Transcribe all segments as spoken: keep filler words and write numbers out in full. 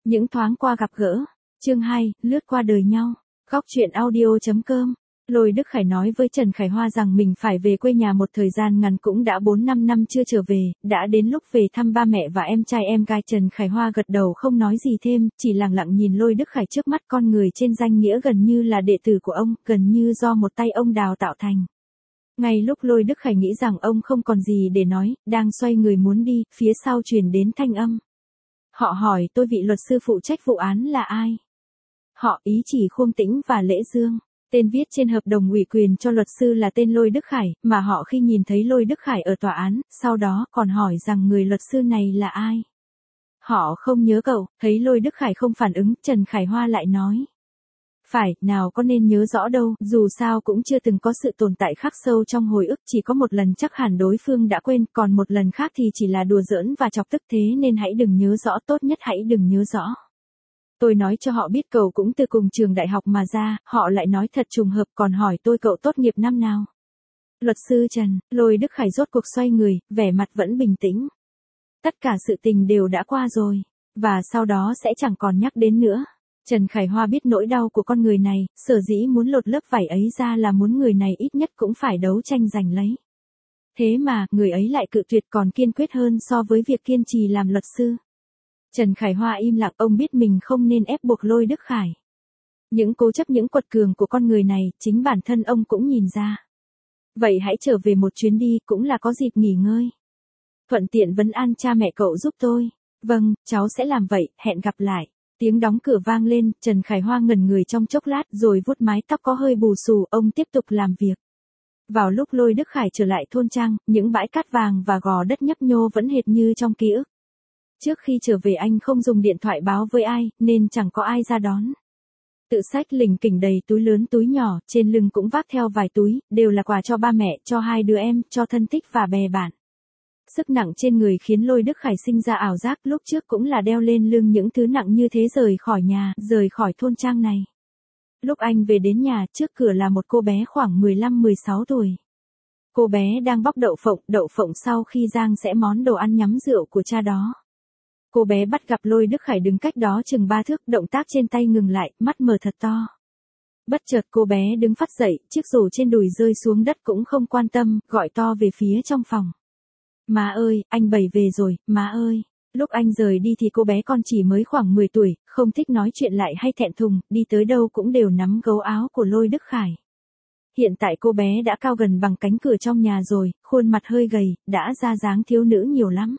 Những thoáng qua gặp gỡ. Chương hai, lướt qua đời nhau. Góc truyện audio chấm com. Lôi Đức Khải nói với Trần Khải Hoa rằng mình phải về quê nhà một thời gian ngắn, cũng đã bốn năm năm chưa trở về, đã đến lúc về thăm ba mẹ và em trai em gái. Trần Khải Hoa gật đầu không nói gì thêm, chỉ lặng lặng nhìn Lôi Đức Khải trước mắt, con người trên danh nghĩa gần như là đệ tử của ông, gần như do một tay ông đào tạo thành. Ngay lúc Lôi Đức Khải nghĩ rằng ông không còn gì để nói, đang xoay người muốn đi, phía sau truyền đến thanh âm. Họ hỏi tôi vị luật sư phụ trách vụ án là ai? Họ ý chỉ Khuông Tĩnh và Lễ Dương. Tên viết trên hợp đồng ủy quyền cho luật sư là tên Lôi Đức Khải, mà họ khi nhìn thấy Lôi Đức Khải ở tòa án, sau đó còn hỏi rằng người luật sư này là ai. Họ không nhớ cậu. Thấy Lôi Đức Khải không phản ứng, Trần Khải Hoa lại nói. Phải, nào có nên nhớ rõ đâu, dù sao cũng chưa từng có sự tồn tại khắc sâu trong hồi ức, chỉ có một lần chắc hẳn đối phương đã quên, còn một lần khác thì chỉ là đùa giỡn và chọc tức, thế nên hãy đừng nhớ rõ, tốt nhất hãy đừng nhớ rõ. Tôi nói cho họ biết cậu cũng từ cùng trường đại học mà ra, họ lại nói thật trùng hợp, còn hỏi tôi cậu tốt nghiệp năm nào. Luật sư Trần. Lôi Đức Khải rốt cuộc xoay người, vẻ mặt vẫn bình tĩnh. Tất cả sự tình đều đã qua rồi, và sau đó sẽ chẳng còn nhắc đến nữa. Trần Khải Hoa biết nỗi đau của con người này, sở dĩ muốn lột lớp vải ấy ra là muốn người này ít nhất cũng phải đấu tranh giành lấy. Thế mà, người ấy lại cự tuyệt còn kiên quyết hơn so với việc kiên trì làm luật sư. Trần Khải Hoa im lặng, ông biết mình không nên ép buộc Lôi Đức Khải. Những cố chấp, những quật cường của con người này, chính bản thân ông cũng nhìn ra. Vậy hãy trở về một chuyến đi, cũng là có dịp nghỉ ngơi. Thuận tiện vấn an cha mẹ cậu giúp tôi. Vâng, cháu sẽ làm vậy, hẹn gặp lại. Tiếng đóng cửa vang lên, Trần Khải Hoa ngẩn người trong chốc lát rồi vuốt mái tóc có hơi bù xù, ông tiếp tục làm việc. Vào lúc Lôi Đức Khải trở lại thôn trang, những bãi cát vàng và gò đất nhấp nhô vẫn hệt như trong ký ức. Trước khi trở về anh không dùng điện thoại báo với ai, nên chẳng có ai ra đón. Tự xách lỉnh kỉnh đầy túi lớn túi nhỏ, trên lưng cũng vác theo vài túi, đều là quà cho ba mẹ, cho hai đứa em, cho thân thích và bè bạn. Sức nặng trên người khiến Lôi Đức Khải sinh ra ảo giác lúc trước cũng là đeo lên lưng những thứ nặng như thế rời khỏi nhà, rời khỏi thôn trang này. Lúc anh về đến nhà, trước cửa là một cô bé khoảng mười lăm mười sáu tuổi. Cô bé đang bóc đậu phộng, đậu phộng sau khi rang sẽ món đồ ăn nhắm rượu của cha đó. Cô bé bắt gặp Lôi Đức Khải đứng cách đó chừng ba thước, động tác trên tay ngừng lại, mắt mở thật to. Bất chợt cô bé đứng phắt dậy, chiếc rổ trên đùi rơi xuống đất cũng không quan tâm, gọi to về phía trong phòng. Má ơi, anh Bảy về rồi, má ơi. Lúc anh rời đi thì cô bé con chỉ mới khoảng mười tuổi, không thích nói chuyện lại hay thẹn thùng, đi tới đâu cũng đều nắm gấu áo của Lôi Đức Khải. Hiện tại cô bé đã cao gần bằng cánh cửa trong nhà rồi, khuôn mặt hơi gầy, đã ra dáng thiếu nữ nhiều lắm.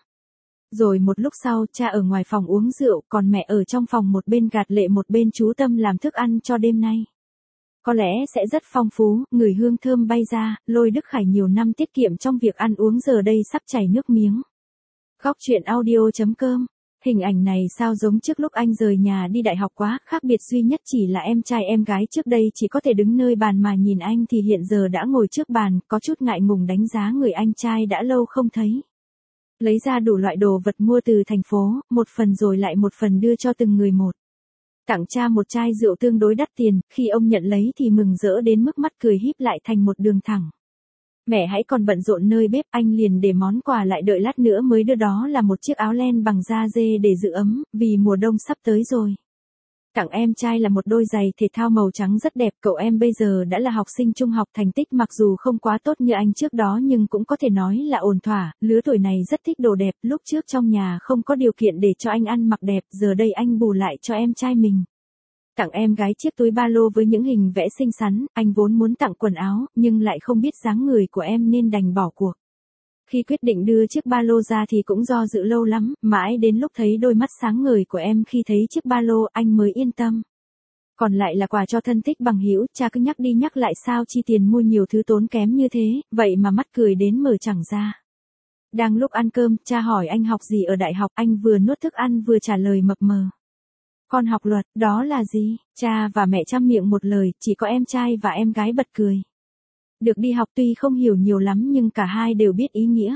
Rồi một lúc sau, cha ở ngoài phòng uống rượu, còn mẹ ở trong phòng một bên gạt lệ một bên chú tâm làm thức ăn cho đêm nay. Có lẽ sẽ rất phong phú, người hương thơm bay ra, Lôi Đức Khải nhiều năm tiết kiệm trong việc ăn uống giờ đây sắp chảy nước miếng. Góc truyện audio chấm com. Hình ảnh này sao giống trước lúc anh rời nhà đi đại học quá, khác biệt duy nhất chỉ là em trai em gái trước đây chỉ có thể đứng nơi bàn mà nhìn anh thì hiện giờ đã ngồi trước bàn, có chút ngại ngùng đánh giá người anh trai đã lâu không thấy. Lấy ra đủ loại đồ vật mua từ thành phố, một phần rồi lại một phần đưa cho từng người một. Tặng cha một chai rượu tương đối đắt tiền, khi ông nhận lấy thì mừng rỡ đến mức mắt cười híp lại thành một đường thẳng. Mẹ hãy còn bận rộn nơi bếp, anh liền để món quà lại đợi lát nữa mới đưa, đó là một chiếc áo len bằng da dê để giữ ấm, vì mùa đông sắp tới rồi. Tặng em trai là một đôi giày thể thao màu trắng rất đẹp, cậu em bây giờ đã là học sinh trung học, thành tích mặc dù không quá tốt như anh trước đó nhưng cũng có thể nói là ổn thỏa, lứa tuổi này rất thích đồ đẹp, lúc trước trong nhà không có điều kiện để cho anh ăn mặc đẹp, giờ đây anh bù lại cho em trai mình. Tặng em gái chiếc túi ba lô với những hình vẽ xinh xắn, anh vốn muốn tặng quần áo, nhưng lại không biết dáng người của em nên đành bỏ cuộc. Khi quyết định đưa chiếc ba lô ra thì cũng do dự lâu lắm, mãi đến lúc thấy đôi mắt sáng ngời của em khi thấy chiếc ba lô anh mới yên tâm. Còn lại là quà cho thân thích bằng hữu, cha cứ nhắc đi nhắc lại sao chi tiền mua nhiều thứ tốn kém như thế, vậy mà mắt cười đến mở chẳng ra. Đang lúc ăn cơm, cha hỏi anh học gì ở đại học, anh vừa nuốt thức ăn vừa trả lời mập mờ. Con học luật, đó là gì? Cha và mẹ chăm miệng một lời, chỉ có em trai và em gái bật cười. Được đi học tuy không hiểu nhiều lắm nhưng cả hai đều biết ý nghĩa.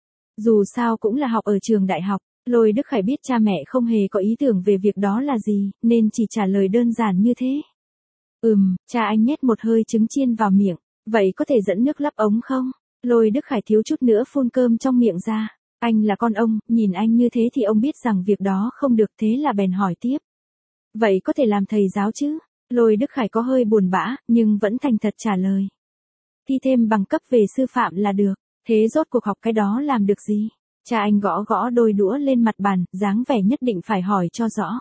Dù sao cũng là học ở trường đại học, Lôi Đức Khải biết cha mẹ không hề có ý tưởng về việc đó là gì, nên chỉ trả lời đơn giản như thế. Ừm, cha anh nhét một hơi trứng chiên vào miệng, vậy có thể dẫn nước lấp ống không? Lôi Đức Khải thiếu chút nữa phun cơm trong miệng ra. Anh là con ông, nhìn anh như thế thì ông biết rằng việc đó không được, thế là bèn hỏi tiếp. Vậy có thể làm thầy giáo chứ? Lôi Đức Khải có hơi buồn bã, nhưng vẫn thành thật trả lời. Thi thêm bằng cấp về sư phạm là được, thế rốt cuộc học cái đó làm được gì? Cha anh gõ gõ đôi đũa lên mặt bàn, dáng vẻ nhất định phải hỏi cho rõ.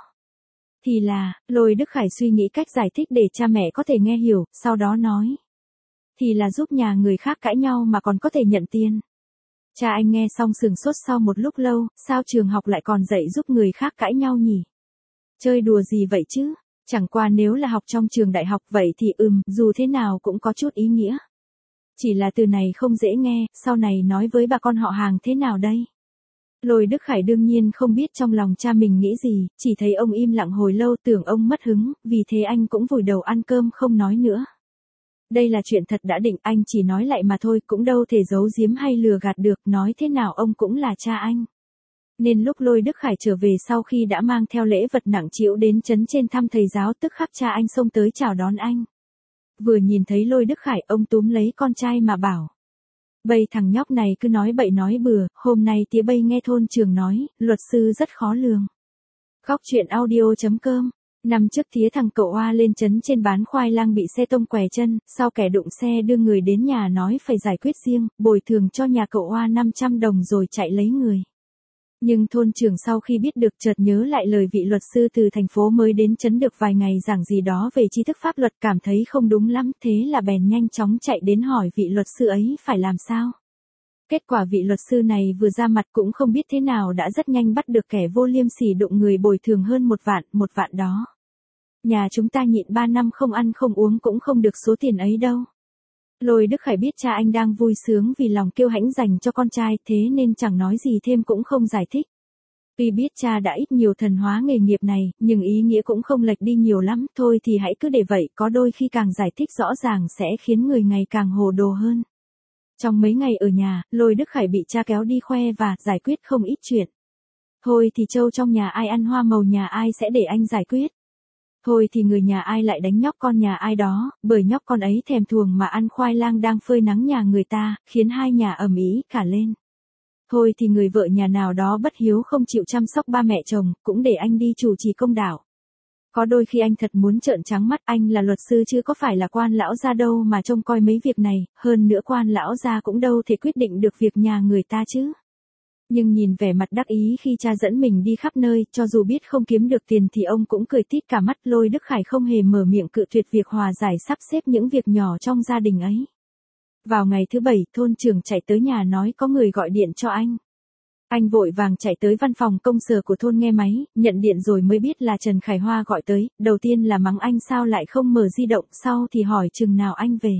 Thì là, Lôi Đức Khải suy nghĩ cách giải thích để cha mẹ có thể nghe hiểu, sau đó nói. Thì là giúp nhà người khác cãi nhau mà còn có thể nhận tiền. Cha anh nghe xong sừng sốt sau một lúc lâu, sao trường học lại còn dạy giúp người khác cãi nhau nhỉ? Chơi đùa gì vậy chứ? Chẳng qua nếu là học trong trường đại học vậy thì ừm, dù thế nào cũng có chút ý nghĩa. Chỉ là từ này không dễ nghe, sau này nói với bà con họ hàng thế nào đây? Lôi Đức Khải đương nhiên không biết trong lòng cha mình nghĩ gì, chỉ thấy ông im lặng hồi lâu tưởng ông mất hứng, vì thế anh cũng vùi đầu ăn cơm không nói nữa. Đây là chuyện thật đã định, anh chỉ nói lại mà thôi, cũng đâu thể giấu giếm hay lừa gạt được, nói thế nào ông cũng là cha anh. Nên lúc Lôi Đức Khải trở về sau khi đã mang theo lễ vật nặng trĩu đến trấn trên thăm thầy giáo, tức khắc cha anh xông tới chào đón anh. Vừa nhìn thấy Lôi Đức Khải, ông túm lấy con trai mà bảo. Bây thằng nhóc này cứ nói bậy nói bừa, hôm nay tía bây nghe thôn trường nói, luật sư rất khó lường. Góc truyện audio chấm com. Năm trước tía thằng cậu Oa lên trấn trên bán khoai lang bị xe tông què chân, sau kẻ đụng xe đưa người đến nhà nói phải giải quyết riêng, bồi thường cho nhà cậu Oa năm trăm đồng rồi chạy lấy người. Nhưng thôn trưởng sau khi biết được chợt nhớ lại lời vị luật sư từ thành phố mới đến trấn được vài ngày giảng gì đó về tri thức pháp luật, cảm thấy không đúng lắm, thế là bèn nhanh chóng chạy đến hỏi vị luật sư ấy phải làm sao. Kết quả vị luật sư này vừa ra mặt cũng không biết thế nào đã rất nhanh bắt được kẻ vô liêm sỉ đụng người, bồi thường hơn một vạn, một vạn đó. Nhà chúng ta nhịn ba năm không ăn không uống cũng không được số tiền ấy đâu. Lôi Đức Khải biết cha anh đang vui sướng vì lòng kiêu hãnh dành cho con trai, thế nên chẳng nói gì thêm cũng không giải thích. Tuy biết cha đã ít nhiều thần hóa nghề nghiệp này, nhưng ý nghĩa cũng không lệch đi nhiều lắm, thôi thì hãy cứ để vậy, có đôi khi càng giải thích rõ ràng sẽ khiến người ngày càng hồ đồ hơn. Trong mấy ngày ở nhà, Lôi Đức Khải bị cha kéo đi khoe và giải quyết không ít chuyện. Thôi thì trâu trong nhà ai ăn hoa màu nhà ai sẽ để anh giải quyết. Thôi thì người nhà ai lại đánh nhóc con nhà ai đó, bởi nhóc con ấy thèm thuồng mà ăn khoai lang đang phơi nắng nhà người ta, khiến hai nhà ầm ĩ cả lên. Thôi thì người vợ nhà nào đó bất hiếu không chịu chăm sóc ba mẹ chồng, cũng để anh đi chủ trì công đạo. Có đôi khi anh thật muốn trợn trắng mắt, anh là luật sư chứ có phải là quan lão gia đâu mà trông coi mấy việc này, hơn nữa quan lão gia cũng đâu thể quyết định được việc nhà người ta chứ. Nhưng nhìn vẻ mặt đắc ý khi cha dẫn mình đi khắp nơi, cho dù biết không kiếm được tiền thì ông cũng cười tít cả mắt. Lôi Đức Khải không hề mở miệng cự tuyệt việc hòa giải sắp xếp những việc nhỏ trong gia đình ấy. Vào ngày thứ bảy, thôn trưởng chạy tới nhà nói có người gọi điện cho anh. Anh vội vàng chạy tới văn phòng công sở của thôn nghe máy, nhận điện rồi mới biết là Trần Khải Hoa gọi tới, đầu tiên là mắng anh sao lại không mở di động, sau thì hỏi chừng nào anh về.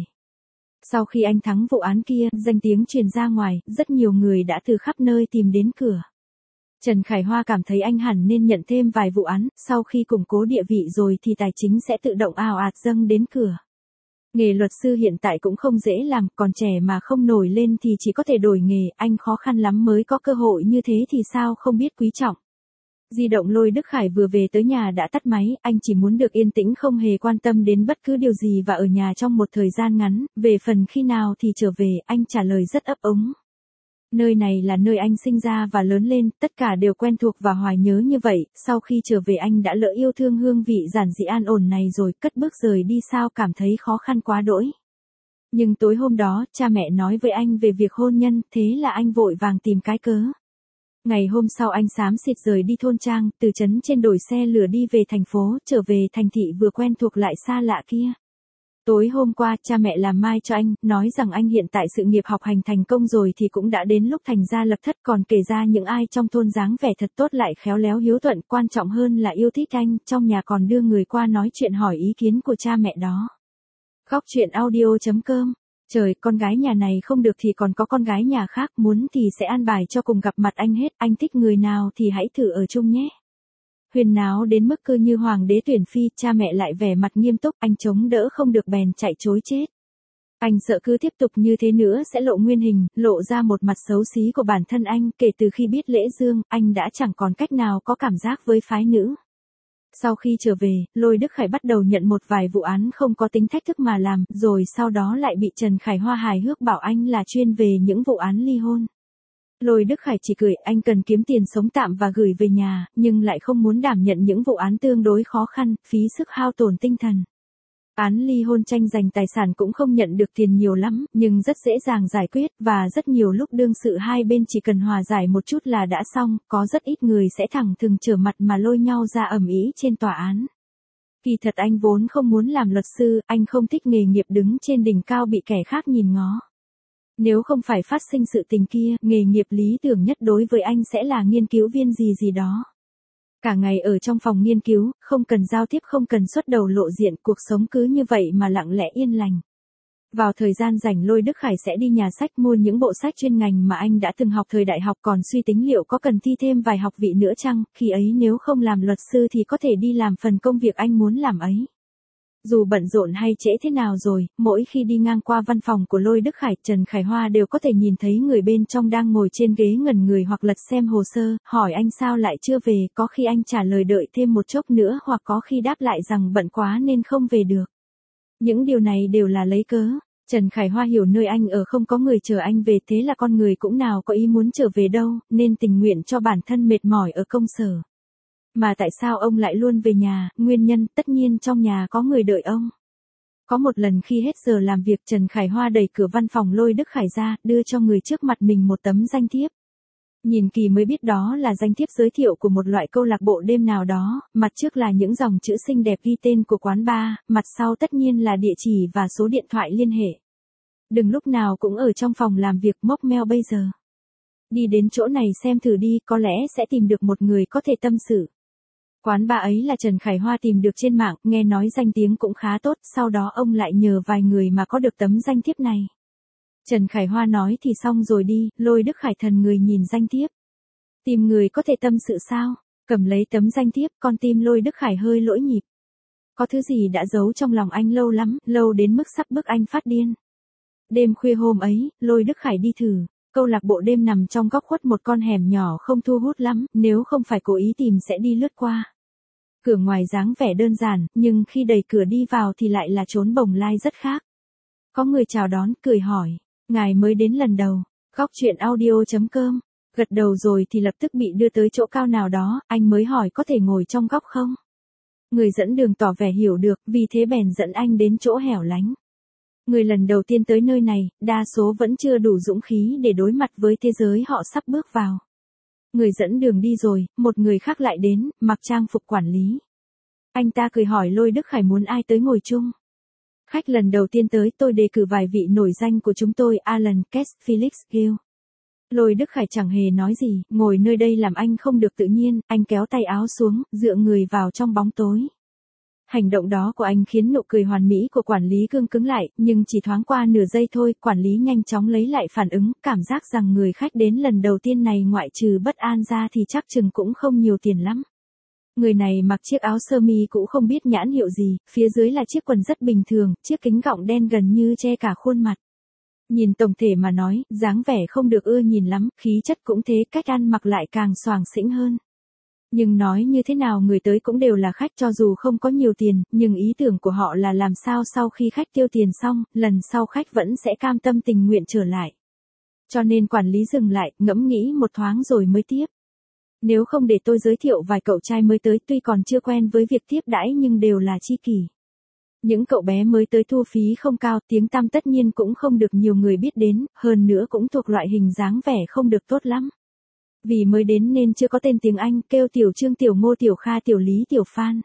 Sau khi anh thắng vụ án kia, danh tiếng truyền ra ngoài, rất nhiều người đã từ khắp nơi tìm đến cửa. Trần Khải Hoa cảm thấy anh hẳn nên nhận thêm vài vụ án, sau khi củng cố địa vị rồi thì tài chính sẽ tự động ào ạt dâng đến cửa. Nghề luật sư hiện tại cũng không dễ làm, còn trẻ mà không nổi lên thì chỉ có thể đổi nghề, anh khó khăn lắm mới có cơ hội như thế thì sao không biết quý trọng. Di động Lôi Đức Khải vừa về tới nhà đã tắt máy, anh chỉ muốn được yên tĩnh không hề quan tâm đến bất cứ điều gì và ở nhà trong một thời gian ngắn, về phần khi nào thì trở về, anh trả lời rất ấp úng. Nơi này là nơi anh sinh ra và lớn lên, tất cả đều quen thuộc và hoài nhớ như vậy, sau khi trở về anh đã lỡ yêu thương hương vị giản dị an ổn này rồi, cất bước rời đi sao cảm thấy khó khăn quá đỗi. Nhưng tối hôm đó, cha mẹ nói với anh về việc hôn nhân, thế là anh vội vàng tìm cái cớ. Ngày hôm sau anh xám xịt rời đi thôn trang, từ trấn trên đổi xe lửa đi về thành phố, trở về thành thị vừa quen thuộc lại xa lạ kia. Tối hôm qua, cha mẹ làm mai cho anh, nói rằng anh hiện tại sự nghiệp học hành thành công rồi thì cũng đã đến lúc thành gia lập thất, còn kể ra những ai trong thôn dáng vẻ thật tốt lại khéo léo hiếu thuận, quan trọng hơn là yêu thích anh, trong nhà còn đưa người qua nói chuyện hỏi ý kiến của cha mẹ đó. Góc truyện audio chấm com. Trời, con gái nhà này không được thì còn có con gái nhà khác, muốn thì sẽ an bài cho cùng gặp mặt anh hết, anh thích người nào thì hãy thử ở chung nhé. Huyền náo đến mức cứ như hoàng đế tuyển phi, cha mẹ lại vẻ mặt nghiêm túc, anh chống đỡ không được bèn chạy chối chết. Anh sợ cứ tiếp tục như thế nữa sẽ lộ nguyên hình, lộ ra một mặt xấu xí của bản thân anh, kể từ khi biết lễ dương, anh đã chẳng còn cách nào có cảm giác với phái nữ. Sau khi trở về, Lôi Đức Khải bắt đầu nhận một vài vụ án không có tính thách thức mà làm, rồi sau đó lại bị Trần Khải Hoa hài hước bảo anh là chuyên về những vụ án ly hôn. Lôi Đức Khải chỉ cười, anh cần kiếm tiền sống tạm và gửi về nhà, nhưng lại không muốn đảm nhận những vụ án tương đối khó khăn, phí sức hao tổn tinh thần. Án ly hôn tranh giành tài sản cũng không nhận được tiền nhiều lắm, nhưng rất dễ dàng giải quyết, và rất nhiều lúc đương sự hai bên chỉ cần hòa giải một chút là đã xong, có rất ít người sẽ thẳng thừng trở mặt mà lôi nhau ra ầm ĩ trên tòa án. Kỳ thật anh vốn không muốn làm luật sư, anh không thích nghề nghiệp đứng trên đỉnh cao bị kẻ khác nhìn ngó. Nếu không phải phát sinh sự tình kia, nghề nghiệp lý tưởng nhất đối với anh sẽ là nghiên cứu viên gì gì đó. Cả ngày ở trong phòng nghiên cứu, không cần giao tiếp, không cần xuất đầu lộ diện, cuộc sống cứ như vậy mà lặng lẽ yên lành. Vào thời gian rảnh Lôi Đức Khải sẽ đi nhà sách mua những bộ sách chuyên ngành mà anh đã từng học thời đại học, còn suy tính liệu có cần thi thêm vài học vị nữa chăng, khi ấy nếu không làm luật sư thì có thể đi làm phần công việc anh muốn làm ấy. Dù bận rộn hay trễ thế nào rồi, mỗi khi đi ngang qua văn phòng của Lôi Đức Khải, Trần Khải Hoa đều có thể nhìn thấy người bên trong đang ngồi trên ghế ngẩn người hoặc lật xem hồ sơ, hỏi anh sao lại chưa về, có khi anh trả lời đợi thêm một chốc nữa hoặc có khi đáp lại rằng bận quá nên không về được. Những điều này đều là lấy cớ. Trần Khải Hoa hiểu nơi anh ở không có người chờ anh về, thế là con người cũng nào có ý muốn trở về đâu, nên tình nguyện cho bản thân mệt mỏi ở công sở. Mà tại sao ông lại luôn về nhà, nguyên nhân tất nhiên trong nhà có người đợi ông. Có một lần khi hết giờ làm việc, Trần Khải Hoa đẩy cửa văn phòng Lôi Đức Khải ra, đưa cho người trước mặt mình một tấm danh thiếp. Nhìn kỳ mới biết đó là danh thiếp giới thiệu của một loại câu lạc bộ đêm nào đó, mặt trước là những dòng chữ xinh đẹp ghi tên của quán bar, mặt sau tất nhiên là địa chỉ và số điện thoại liên hệ. Đừng lúc nào cũng ở trong phòng làm việc mốc meo bây giờ. Đi đến chỗ này xem thử đi, có lẽ sẽ tìm được một người có thể tâm sự. Quán bar ấy là Trần Khải Hoa tìm được trên mạng, nghe nói danh tiếng cũng khá tốt, sau đó ông lại nhờ vài người mà có được tấm danh thiếp này. Trần Khải Hoa nói thì xong rồi đi, Lôi Đức Khải thần người nhìn danh thiếp. Tìm người có thể tâm sự sao? Cầm lấy tấm danh thiếp, con tim Lôi Đức Khải hơi lỗi nhịp. Có thứ gì đã giấu trong lòng anh lâu lắm, lâu đến mức sắp bức anh phát điên. Đêm khuya hôm ấy, Lôi Đức Khải đi thử. Câu lạc bộ đêm nằm trong góc khuất một con hẻm nhỏ không thu hút lắm, nếu không phải cố ý tìm sẽ đi lướt qua. Cửa ngoài dáng vẻ đơn giản, nhưng khi đẩy cửa đi vào thì lại là chốn bồng lai rất khác. Có người chào đón, cười hỏi, ngài mới đến lần đầu, góc chuyện audio chấm com. Gật đầu rồi thì lập tức bị đưa tới chỗ cao nào đó, anh mới hỏi có thể ngồi trong góc không? Người dẫn đường tỏ vẻ hiểu được, vì thế bèn dẫn anh đến chỗ hẻo lánh. Người lần đầu tiên tới nơi này, đa số vẫn chưa đủ dũng khí để đối mặt với thế giới họ sắp bước vào. Người dẫn đường đi rồi, một người khác lại đến, mặc trang phục quản lý. Anh ta cười hỏi Lôi Đức Khải muốn ai tới ngồi chung. Khách lần đầu tiên tới, tôi đề cử vài vị nổi danh của chúng tôi, Alan, Kess, Felix, Gill. Lôi Đức Khải chẳng hề nói gì, ngồi nơi đây làm anh không được tự nhiên, anh kéo tay áo xuống, dựa người vào trong bóng tối. Hành động đó của anh khiến nụ cười hoàn mỹ của quản lý cương cứng lại, nhưng chỉ thoáng qua nửa giây thôi, quản lý nhanh chóng lấy lại phản ứng, cảm giác rằng người khách đến lần đầu tiên này ngoại trừ bất an ra thì chắc chừng cũng không nhiều tiền lắm. Người này mặc chiếc áo sơ mi cũng không biết nhãn hiệu gì, phía dưới là chiếc quần rất bình thường, chiếc kính gọng đen gần như che cả khuôn mặt. Nhìn tổng thể mà nói, dáng vẻ không được ưa nhìn lắm, khí chất cũng thế, cách ăn mặc lại càng xoàng xĩnh hơn. Nhưng nói như thế nào người tới cũng đều là khách, cho dù không có nhiều tiền, nhưng ý tưởng của họ là làm sao sau khi khách tiêu tiền xong, lần sau khách vẫn sẽ cam tâm tình nguyện trở lại. Cho nên quản lý dừng lại, ngẫm nghĩ một thoáng rồi mới tiếp. Nếu không để tôi giới thiệu vài cậu trai mới tới, tuy còn chưa quen với việc tiếp đãi nhưng đều là tri kỷ. Những cậu bé mới tới thu phí không cao, tiếng tăm tất nhiên cũng không được nhiều người biết đến, hơn nữa cũng thuộc loại hình dáng vẻ không được tốt lắm. Vì mới đến nên chưa có tên tiếng Anh, kêu Tiểu Trương, Tiểu Ngô, Tiểu Kha, Tiểu Lý, Tiểu Phan.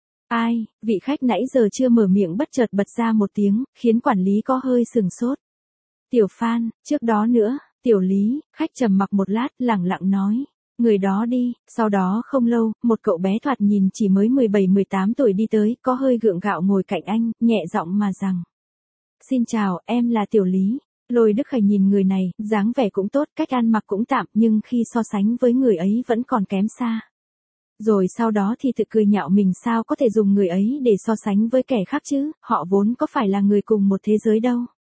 Ai, vị khách nãy giờ chưa mở miệng bất chợt bật ra một tiếng, khiến quản lý có hơi sừng sốt. Tiểu Phan, trước đó nữa, Tiểu Lý, khách trầm mặc một lát, lẳng lặng nói. Người đó đi, sau đó không lâu, một cậu bé thoạt nhìn chỉ mới mười bảy mười tám tuổi đi tới, có hơi gượng gạo ngồi cạnh anh, nhẹ giọng mà rằng. Xin chào, em là Tiểu Lý. Lôi Đức Khải nhìn người này, dáng vẻ cũng tốt, cách ăn mặc cũng tạm, nhưng khi so sánh với người ấy vẫn còn kém xa. Rồi sau đó thì tự cười nhạo mình sao có thể dùng người ấy để so sánh với kẻ khác chứ, họ vốn có phải là người cùng một thế giới đâu.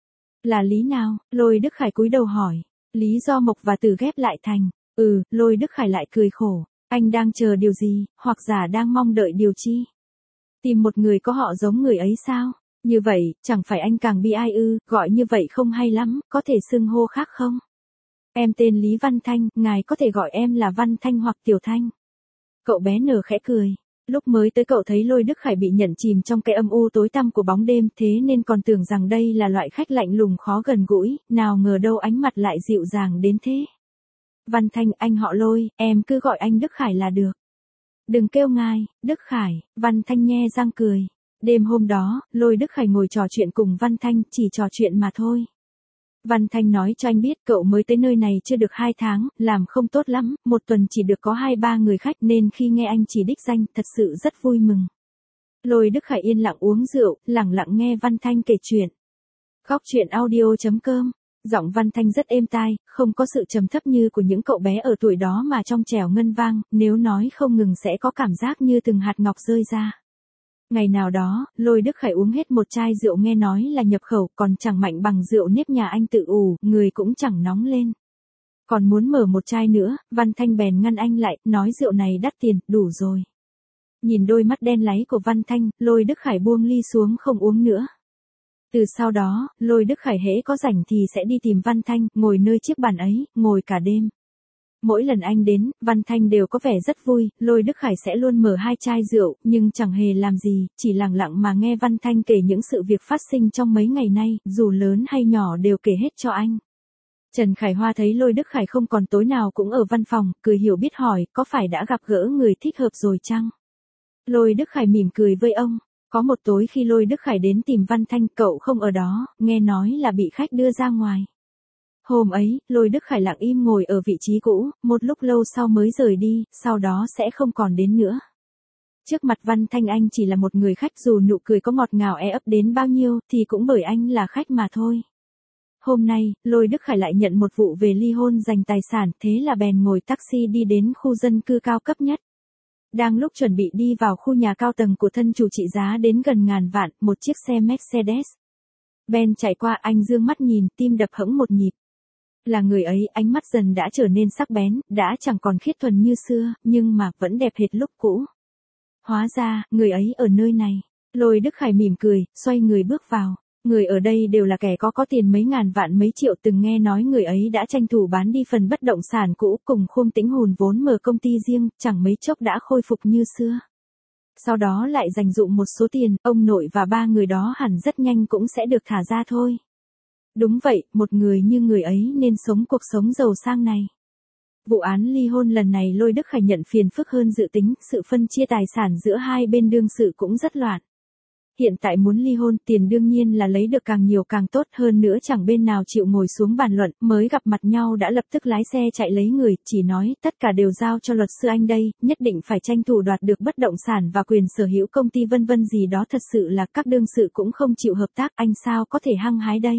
Là lý nào? Lôi Đức Khải cúi đầu hỏi. Lý do Mộc và Tử ghép lại thành. Ừ, Lôi Đức Khải lại cười khổ. Anh đang chờ điều gì, hoặc giả đang mong đợi điều chi? Tìm một người có họ giống người ấy sao? Như vậy, chẳng phải anh càng bi ai ư, gọi như vậy không hay lắm, có thể xưng hô khác không? Em tên Lý Văn Thanh, ngài có thể gọi em là Văn Thanh hoặc Tiểu Thanh. Cậu bé nở khẽ cười. Lúc mới tới cậu thấy Lôi Đức Khải bị nhận chìm trong cái âm u tối tăm của bóng đêm, thế nên còn tưởng rằng đây là loại khách lạnh lùng khó gần gũi, nào ngờ đâu ánh mặt lại dịu dàng đến thế. Văn Thanh, anh họ Lôi, em cứ gọi anh Đức Khải là được. Đừng kêu ngài, Đức Khải. Văn Thanh nhe răng cười. Đêm hôm đó, Lôi Đức Khải ngồi trò chuyện cùng Văn Thanh, chỉ trò chuyện mà thôi. Văn Thanh nói cho anh biết cậu mới tới nơi này chưa được hai tháng, làm không tốt lắm, một tuần chỉ được có hai ba người khách nên khi nghe anh chỉ đích danh thật sự rất vui mừng. Lôi Đức Khải yên lặng uống rượu, lặng lặng nghe Văn Thanh kể chuyện. Góc chuyện audio chấm com. Giọng Văn Thanh rất êm tai, không có sự trầm thấp như của những cậu bé ở tuổi đó mà trong trẻo ngân vang, nếu nói không ngừng sẽ có cảm giác như từng hạt ngọc rơi ra. Ngày nào đó, Lôi Đức Khải uống hết một chai rượu nghe nói là nhập khẩu, còn chẳng mạnh bằng rượu nếp nhà anh tự ủ, người cũng chẳng nóng lên. Còn muốn mở một chai nữa, Văn Thanh bèn ngăn anh lại, nói rượu này đắt tiền, đủ rồi. Nhìn đôi mắt đen láy của Văn Thanh, Lôi Đức Khải buông ly xuống không uống nữa. Từ sau đó, Lôi Đức Khải hễ có rảnh thì sẽ đi tìm Văn Thanh, ngồi nơi chiếc bàn ấy, ngồi cả đêm. Mỗi lần anh đến, Văn Thanh đều có vẻ rất vui, Lôi Đức Khải sẽ luôn mở hai chai rượu, nhưng chẳng hề làm gì, chỉ lặng lặng mà nghe Văn Thanh kể những sự việc phát sinh trong mấy ngày nay, dù lớn hay nhỏ đều kể hết cho anh. Trần Khải Hoa thấy Lôi Đức Khải không còn tối nào cũng ở văn phòng, cười hiểu biết hỏi, có phải đã gặp gỡ người thích hợp rồi chăng? Lôi Đức Khải mỉm cười với ông. Có một tối khi Lôi Đức Khải đến tìm Văn Thanh, cậu không ở đó, nghe nói là bị khách đưa ra ngoài. Hôm ấy, Lôi Đức Khải lặng im ngồi ở vị trí cũ, một lúc lâu sau mới rời đi, sau đó sẽ không còn đến nữa. Trước mặt Văn Thanh anh chỉ là một người khách, dù nụ cười có ngọt ngào e ấp đến bao nhiêu, thì cũng bởi anh là khách mà thôi. Hôm nay, Lôi Đức Khải lại nhận một vụ về ly hôn giành tài sản, thế là bèn ngồi taxi đi đến khu dân cư cao cấp nhất. Đang lúc chuẩn bị đi vào khu nhà cao tầng của thân chủ trị giá đến gần ngàn vạn, một chiếc xe Mercedes Benz chạy qua, anh dương mắt nhìn, tim đập hững một nhịp. Là người ấy, ánh mắt dần đã trở nên sắc bén, đã chẳng còn khiết thuần như xưa, nhưng mà vẫn đẹp hệt lúc cũ. Hóa ra, người ấy ở nơi này. Lôi Đức Khải mỉm cười, xoay người bước vào. Người ở đây đều là kẻ có có tiền mấy ngàn vạn mấy triệu, từng nghe nói người ấy đã tranh thủ bán đi phần bất động sản cũ cùng Khương Tĩnh hùn vốn mở công ty riêng, chẳng mấy chốc đã khôi phục như xưa. Sau đó lại dành dụm một số tiền, ông nội và ba người đó hẳn rất nhanh cũng sẽ được thả ra thôi. Đúng vậy, một người như người ấy nên sống cuộc sống giàu sang này. Vụ án ly hôn lần này Lôi Đức Khải nhận phiền phức hơn dự tính, sự phân chia tài sản giữa hai bên đương sự cũng rất loạn. Hiện tại muốn ly hôn, tiền đương nhiên là lấy được càng nhiều càng tốt, hơn nữa chẳng bên nào chịu ngồi xuống bàn luận, mới gặp mặt nhau đã lập tức lái xe chạy lấy người, chỉ nói tất cả đều giao cho luật sư anh đây, nhất định phải tranh thủ đoạt được bất động sản và quyền sở hữu công ty vân vân gì đó, thật sự là các đương sự cũng không chịu hợp tác, anh sao có thể hăng hái đây.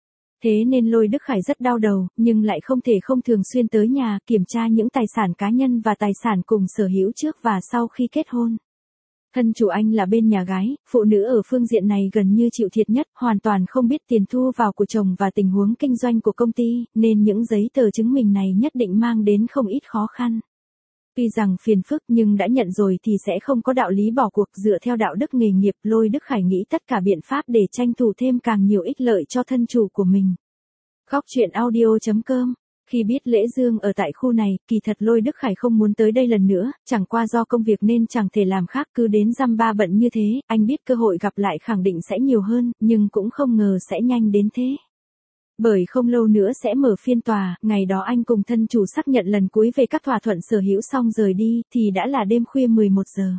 Thế nên Lôi Đức Khải rất đau đầu, nhưng lại không thể không thường xuyên tới nhà, kiểm tra những tài sản cá nhân và tài sản cùng sở hữu trước và sau khi kết hôn. Thân chủ anh là bên nhà gái, phụ nữ ở phương diện này gần như chịu thiệt nhất, hoàn toàn không biết tiền thu vào của chồng và tình huống kinh doanh của công ty, nên những giấy tờ chứng minh này nhất định mang đến không ít khó khăn. Tuy rằng phiền phức nhưng đã nhận rồi thì sẽ không có đạo lý bỏ cuộc, dựa theo đạo đức nghề nghiệp, Lôi Đức Khải nghĩ tất cả biện pháp để tranh thủ thêm càng nhiều ích lợi cho thân chủ của mình. Góc chuyện audio chấm com. Khi biết Lễ Dương ở tại khu này, kỳ thật Lôi Đức Khải không muốn tới đây lần nữa, chẳng qua do công việc nên chẳng thể làm khác, cứ đến dăm ba bận như thế, anh biết cơ hội gặp lại khẳng định sẽ nhiều hơn, nhưng cũng không ngờ sẽ nhanh đến thế. Bởi không lâu nữa sẽ mở phiên tòa, ngày đó anh cùng thân chủ xác nhận lần cuối về các thỏa thuận sở hữu xong rời đi, thì đã là đêm khuya mười một giờ.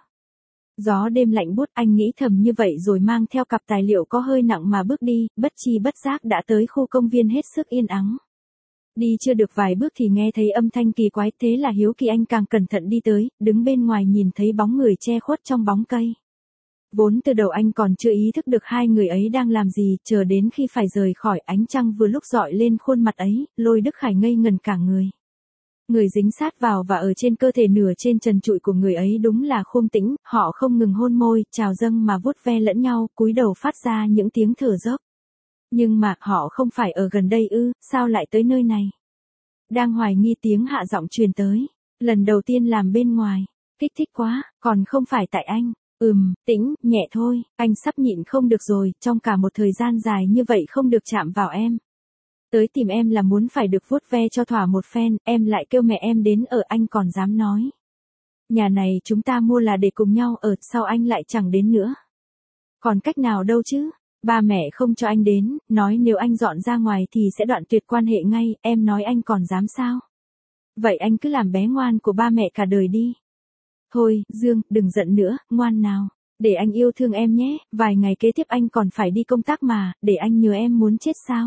Gió đêm lạnh buốt, anh nghĩ thầm như vậy rồi mang theo cặp tài liệu có hơi nặng mà bước đi, bất chi bất giác đã tới khu công viên hết sức yên ắng. Đi chưa được vài bước thì nghe thấy âm thanh kỳ quái, thế là hiếu kỳ anh càng cẩn thận đi tới, đứng bên ngoài nhìn thấy bóng người che khuất trong bóng cây. Vốn từ đầu anh còn chưa ý thức được hai người ấy đang làm gì, chờ đến khi phải rời khỏi, ánh trăng vừa lúc rọi lên khuôn mặt ấy, Lôi Đức Khải ngây ngần cả người. Người dính sát vào và ở trên cơ thể nửa trên trần trụi của người ấy đúng là Khương Tĩnh, họ không ngừng hôn môi, trào dâng mà vuốt ve lẫn nhau, cúi đầu phát ra những tiếng thở dốc. Nhưng mà, họ không phải ở gần đây ư, sao lại tới nơi này? Đang hoài nghi tiếng hạ giọng truyền tới. Lần đầu tiên làm bên ngoài. Kích thích quá, còn không phải tại anh. Ừm, Tĩnh, nhẹ thôi, anh sắp nhịn không được rồi, trong cả một thời gian dài như vậy không được chạm vào em. Tới tìm em là muốn phải được vuốt ve cho thỏa một phen, em lại kêu mẹ em đến ở anh còn dám nói. Nhà này chúng ta mua là để cùng nhau ở, sao anh lại chẳng đến nữa. Còn cách nào đâu chứ, ba mẹ không cho anh đến, nói nếu anh dọn ra ngoài thì sẽ đoạn tuyệt quan hệ ngay, em nói anh còn dám sao. Vậy anh cứ làm bé ngoan của ba mẹ cả đời đi. Thôi, Dương, đừng giận nữa, ngoan nào. Để anh yêu thương em nhé, vài ngày kế tiếp anh còn phải đi công tác mà, để anh nhớ em muốn chết sao.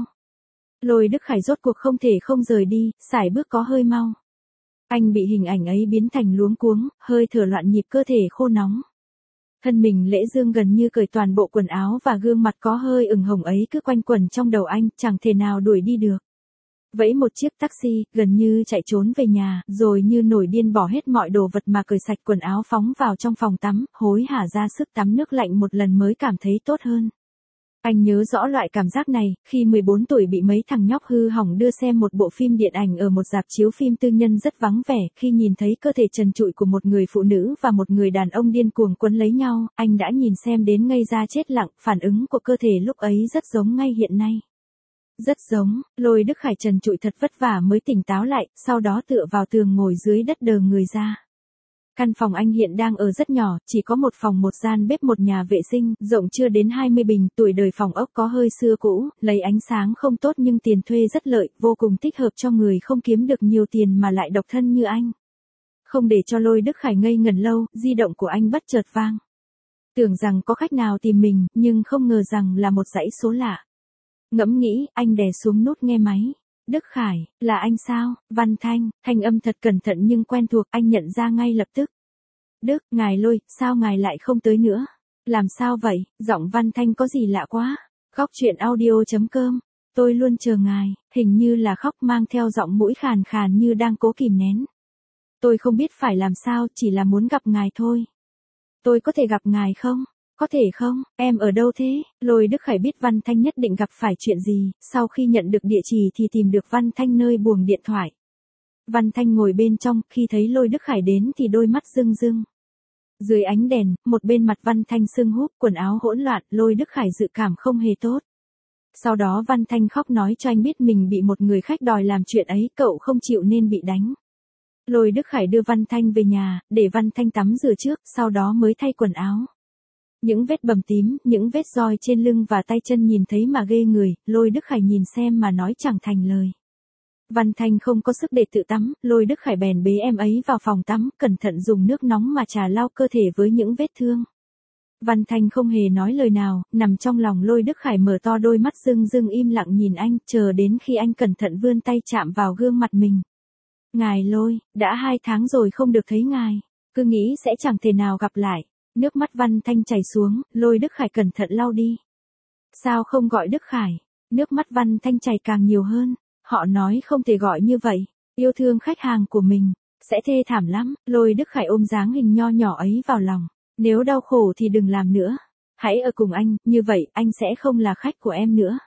Lôi Đức Khải rốt cuộc không thể không rời đi, sải bước có hơi mau. Anh bị hình ảnh ấy biến thành luống cuống, hơi thở loạn nhịp, cơ thể khô nóng. Thân mình Lễ Dương gần như cởi toàn bộ quần áo và gương mặt có hơi ửng hồng ấy cứ quanh quẩn trong đầu anh, chẳng thể nào đuổi đi được. Vẫy một chiếc taxi, gần như chạy trốn về nhà, rồi như nổi điên bỏ hết mọi đồ vật mà cởi sạch quần áo phóng vào trong phòng tắm, hối hả ra sức tắm nước lạnh một lần mới cảm thấy tốt hơn. Anh nhớ rõ loại cảm giác này, khi mười bốn tuổi bị mấy thằng nhóc hư hỏng đưa xem một bộ phim điện ảnh ở một rạp chiếu phim tư nhân rất vắng vẻ, khi nhìn thấy cơ thể trần trụi của một người phụ nữ và một người đàn ông điên cuồng quấn lấy nhau, anh đã nhìn xem đến ngây ra chết lặng, phản ứng của cơ thể lúc ấy rất giống ngay hiện nay. Rất giống, Lôi Đức Khải trần trụi thật vất vả mới tỉnh táo lại, sau đó tựa vào tường ngồi dưới đất đờ người ra. Căn phòng anh hiện đang ở rất nhỏ, chỉ có một phòng một gian bếp một nhà vệ sinh, rộng chưa đến hai mươi bình, tuổi đời phòng ốc có hơi xưa cũ, lấy ánh sáng không tốt nhưng tiền thuê rất lợi, vô cùng thích hợp cho người không kiếm được nhiều tiền mà lại độc thân như anh. Không để cho Lôi Đức Khải ngây ngẩn lâu, di động của anh bất chợt vang. Tưởng rằng có khách nào tìm mình, nhưng không ngờ rằng là một dãy số lạ. Ngẫm nghĩ, anh đè xuống nút nghe máy. Đức Khải, là anh sao? Văn Thanh, thanh âm thật cẩn thận nhưng quen thuộc, anh nhận ra ngay lập tức. Đức, ngài Lôi, sao ngài lại không tới nữa? Làm sao vậy? Giọng Văn Thanh có gì lạ quá? Khóc chuyện audio chấm com, tôi luôn chờ ngài, hình như là khóc mang theo giọng mũi khàn khàn như đang cố kìm nén. Tôi không biết phải làm sao, chỉ là muốn gặp ngài thôi. Tôi có thể gặp ngài không? Có thể không, em ở đâu thế? Lôi Đức Khải biết Văn Thanh nhất định gặp phải chuyện gì, sau khi nhận được địa chỉ thì tìm được Văn Thanh nơi buồng điện thoại. Văn Thanh ngồi bên trong, khi thấy Lôi Đức Khải đến thì đôi mắt rưng rưng. Dưới ánh đèn, một bên mặt Văn Thanh sưng húp, quần áo hỗn loạn, Lôi Đức Khải dự cảm không hề tốt. Sau đó Văn Thanh khóc nói cho anh biết mình bị một người khách đòi làm chuyện ấy, cậu không chịu nên bị đánh. Lôi Đức Khải đưa Văn Thanh về nhà, để Văn Thanh tắm rửa trước, sau đó mới thay quần áo. Những vết bầm tím, những vết roi trên lưng và tay chân nhìn thấy mà ghê người, Lôi Đức Khải nhìn xem mà nói chẳng thành lời. Văn Thanh không có sức để tự tắm, Lôi Đức Khải bèn bế em ấy vào phòng tắm, cẩn thận dùng nước nóng mà trà lau cơ thể với những vết thương. Văn Thanh không hề nói lời nào, nằm trong lòng Lôi Đức Khải mở to đôi mắt rưng rưng im lặng nhìn anh, chờ đến khi anh cẩn thận vươn tay chạm vào gương mặt mình. Ngài Lôi, đã hai tháng rồi không được thấy ngài, cứ nghĩ sẽ chẳng thể nào gặp lại. Nước mắt Văn Thanh chảy xuống, Lôi Đức Khải cẩn thận lau đi. Sao không gọi Đức Khải? Nước mắt Văn Thanh chảy càng nhiều hơn. Họ nói không thể gọi như vậy. Yêu thương khách hàng của mình, sẽ thê thảm lắm. Lôi Đức Khải ôm dáng hình nho nhỏ ấy vào lòng. Nếu đau khổ thì đừng làm nữa. Hãy ở cùng anh, như vậy anh sẽ không là khách của em nữa.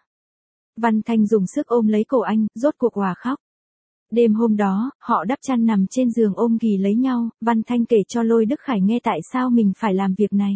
Văn Thanh dùng sức ôm lấy cổ anh, rốt cuộc hòa khóc. Đêm hôm đó, họ đắp chăn nằm trên giường ôm ghì lấy nhau, Văn Thanh kể cho Lôi Đức Khải nghe tại sao mình phải làm việc này.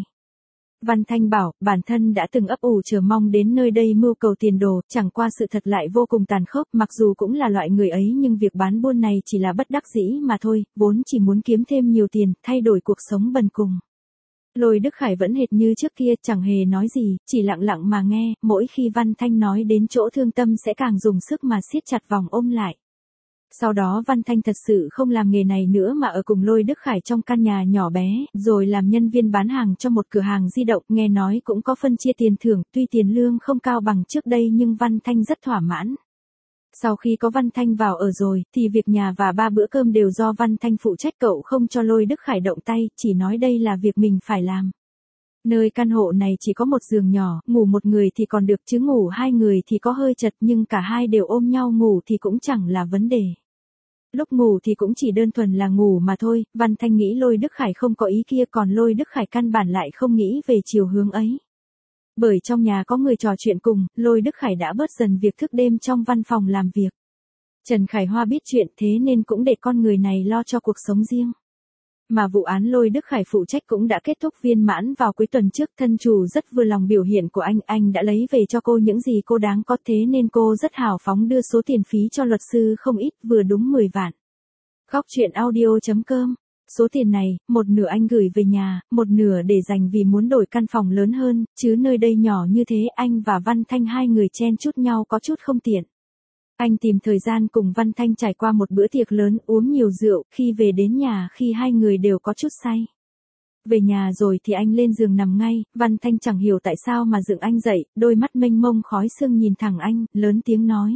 Văn Thanh bảo, bản thân đã từng ấp ủ chờ mong đến nơi đây mưu cầu tiền đồ, chẳng qua sự thật lại vô cùng tàn khốc, mặc dù cũng là loại người ấy nhưng việc bán buôn này chỉ là bất đắc dĩ mà thôi, vốn chỉ muốn kiếm thêm nhiều tiền, thay đổi cuộc sống bần cùng. Lôi Đức Khải vẫn hệt như trước kia, chẳng hề nói gì, chỉ lặng lặng mà nghe, mỗi khi Văn Thanh nói đến chỗ thương tâm sẽ càng dùng sức mà siết chặt vòng ôm lại. Sau đó Văn Thanh thật sự không làm nghề này nữa mà ở cùng Lôi Đức Khải trong căn nhà nhỏ bé, rồi làm nhân viên bán hàng cho một cửa hàng di động, nghe nói cũng có phân chia tiền thưởng, tuy tiền lương không cao bằng trước đây nhưng Văn Thanh rất thỏa mãn. Sau khi có Văn Thanh vào ở rồi, thì việc nhà và ba bữa cơm đều do Văn Thanh phụ trách, cậu không cho Lôi Đức Khải động tay, chỉ nói đây là việc mình phải làm. Nơi căn hộ này chỉ có một giường nhỏ, ngủ một người thì còn được chứ ngủ hai người thì có hơi chật, nhưng cả hai đều ôm nhau ngủ thì cũng chẳng là vấn đề. Lúc ngủ thì cũng chỉ đơn thuần là ngủ mà thôi, Văn Thanh nghĩ Lôi Đức Khải không có ý kia, còn Lôi Đức Khải căn bản lại không nghĩ về chiều hướng ấy. Bởi trong nhà có người trò chuyện cùng, Lôi Đức Khải đã bớt dần việc thức đêm trong văn phòng làm việc. Trần Khải Hoa biết chuyện thế nên cũng để con người này lo cho cuộc sống riêng. Mà vụ án Lôi Đức Khải phụ trách cũng đã kết thúc viên mãn vào cuối tuần trước. Thân chủ rất vừa lòng biểu hiện của anh, anh đã lấy về cho cô những gì cô đáng có, thế nên cô rất hào phóng đưa số tiền phí cho luật sư không ít, vừa đúng mười vạn. Góc truyện audio chấm com. Số tiền này, một nửa anh gửi về nhà, một nửa để dành vì muốn đổi căn phòng lớn hơn, chứ nơi đây nhỏ như thế anh và Văn Thanh hai người chen chúc nhau có chút không tiện. Anh tìm thời gian cùng Văn Thanh trải qua một bữa tiệc lớn, uống nhiều rượu, khi về đến nhà khi hai người đều có chút say. Về nhà rồi thì anh lên giường nằm ngay, Văn Thanh chẳng hiểu tại sao mà dựng anh dậy, đôi mắt mênh mông khói sương nhìn thẳng anh, lớn tiếng nói.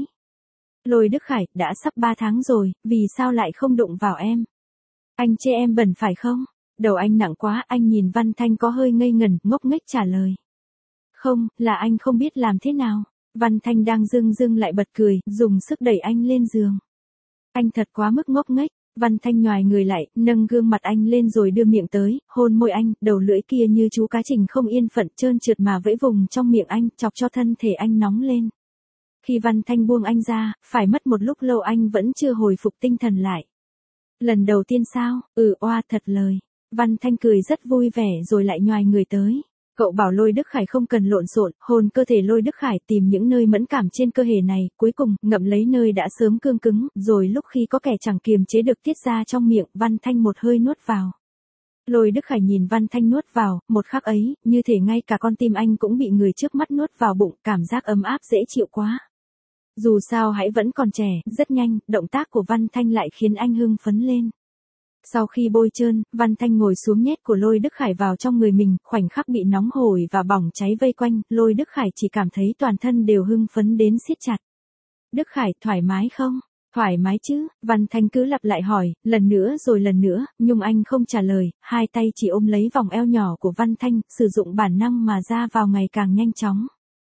Lôi Đức Khải, đã sắp ba tháng rồi, vì sao lại không đụng vào em? Anh chê em bẩn phải không? Đầu anh nặng quá, anh nhìn Văn Thanh có hơi ngây ngẩn, ngốc nghếch trả lời. Không, là anh không biết làm thế nào. Văn Thanh đang dưng dưng lại bật cười, dùng sức đẩy anh lên giường. Anh thật quá mức ngốc nghếch. Văn Thanh nhoài người lại, nâng gương mặt anh lên rồi đưa miệng tới, hôn môi anh, đầu lưỡi kia như chú cá trình không yên phận trơn trượt mà vẫy vùng trong miệng anh, chọc cho thân thể anh nóng lên. Khi Văn Thanh buông anh ra, phải mất một lúc lâu anh vẫn chưa hồi phục tinh thần lại. Lần đầu tiên sao? Ừ, oa thật lời. Văn Thanh cười rất vui vẻ rồi lại nhoài người tới. Cậu bảo Lôi Đức Khải không cần lộn xộn, hôn cơ thể Lôi Đức Khải, tìm những nơi mẫn cảm trên cơ thể này, cuối cùng ngậm lấy nơi đã sớm cương cứng, rồi lúc khi có kẻ chẳng kiềm chế được tiết ra trong miệng, Văn Thanh một hơi nuốt vào. Lôi Đức Khải nhìn Văn Thanh nuốt vào, một khắc ấy, như thể ngay cả con tim anh cũng bị người trước mắt nuốt vào bụng, cảm giác ấm áp dễ chịu quá. Dù sao hãy vẫn còn trẻ, rất nhanh, động tác của Văn Thanh lại khiến anh hưng phấn lên. Sau khi bôi trơn, Văn Thanh ngồi xuống nhét của Lôi Đức Khải vào trong người mình, khoảnh khắc bị nóng hổi và bỏng cháy vây quanh, Lôi Đức Khải chỉ cảm thấy toàn thân đều hưng phấn đến siết chặt. Đức Khải, thoải mái không? Thoải mái chứ, Văn Thanh cứ lặp lại hỏi, lần nữa rồi lần nữa, nhưng anh không trả lời, hai tay chỉ ôm lấy vòng eo nhỏ của Văn Thanh, sử dụng bản năng mà ra vào ngày càng nhanh chóng.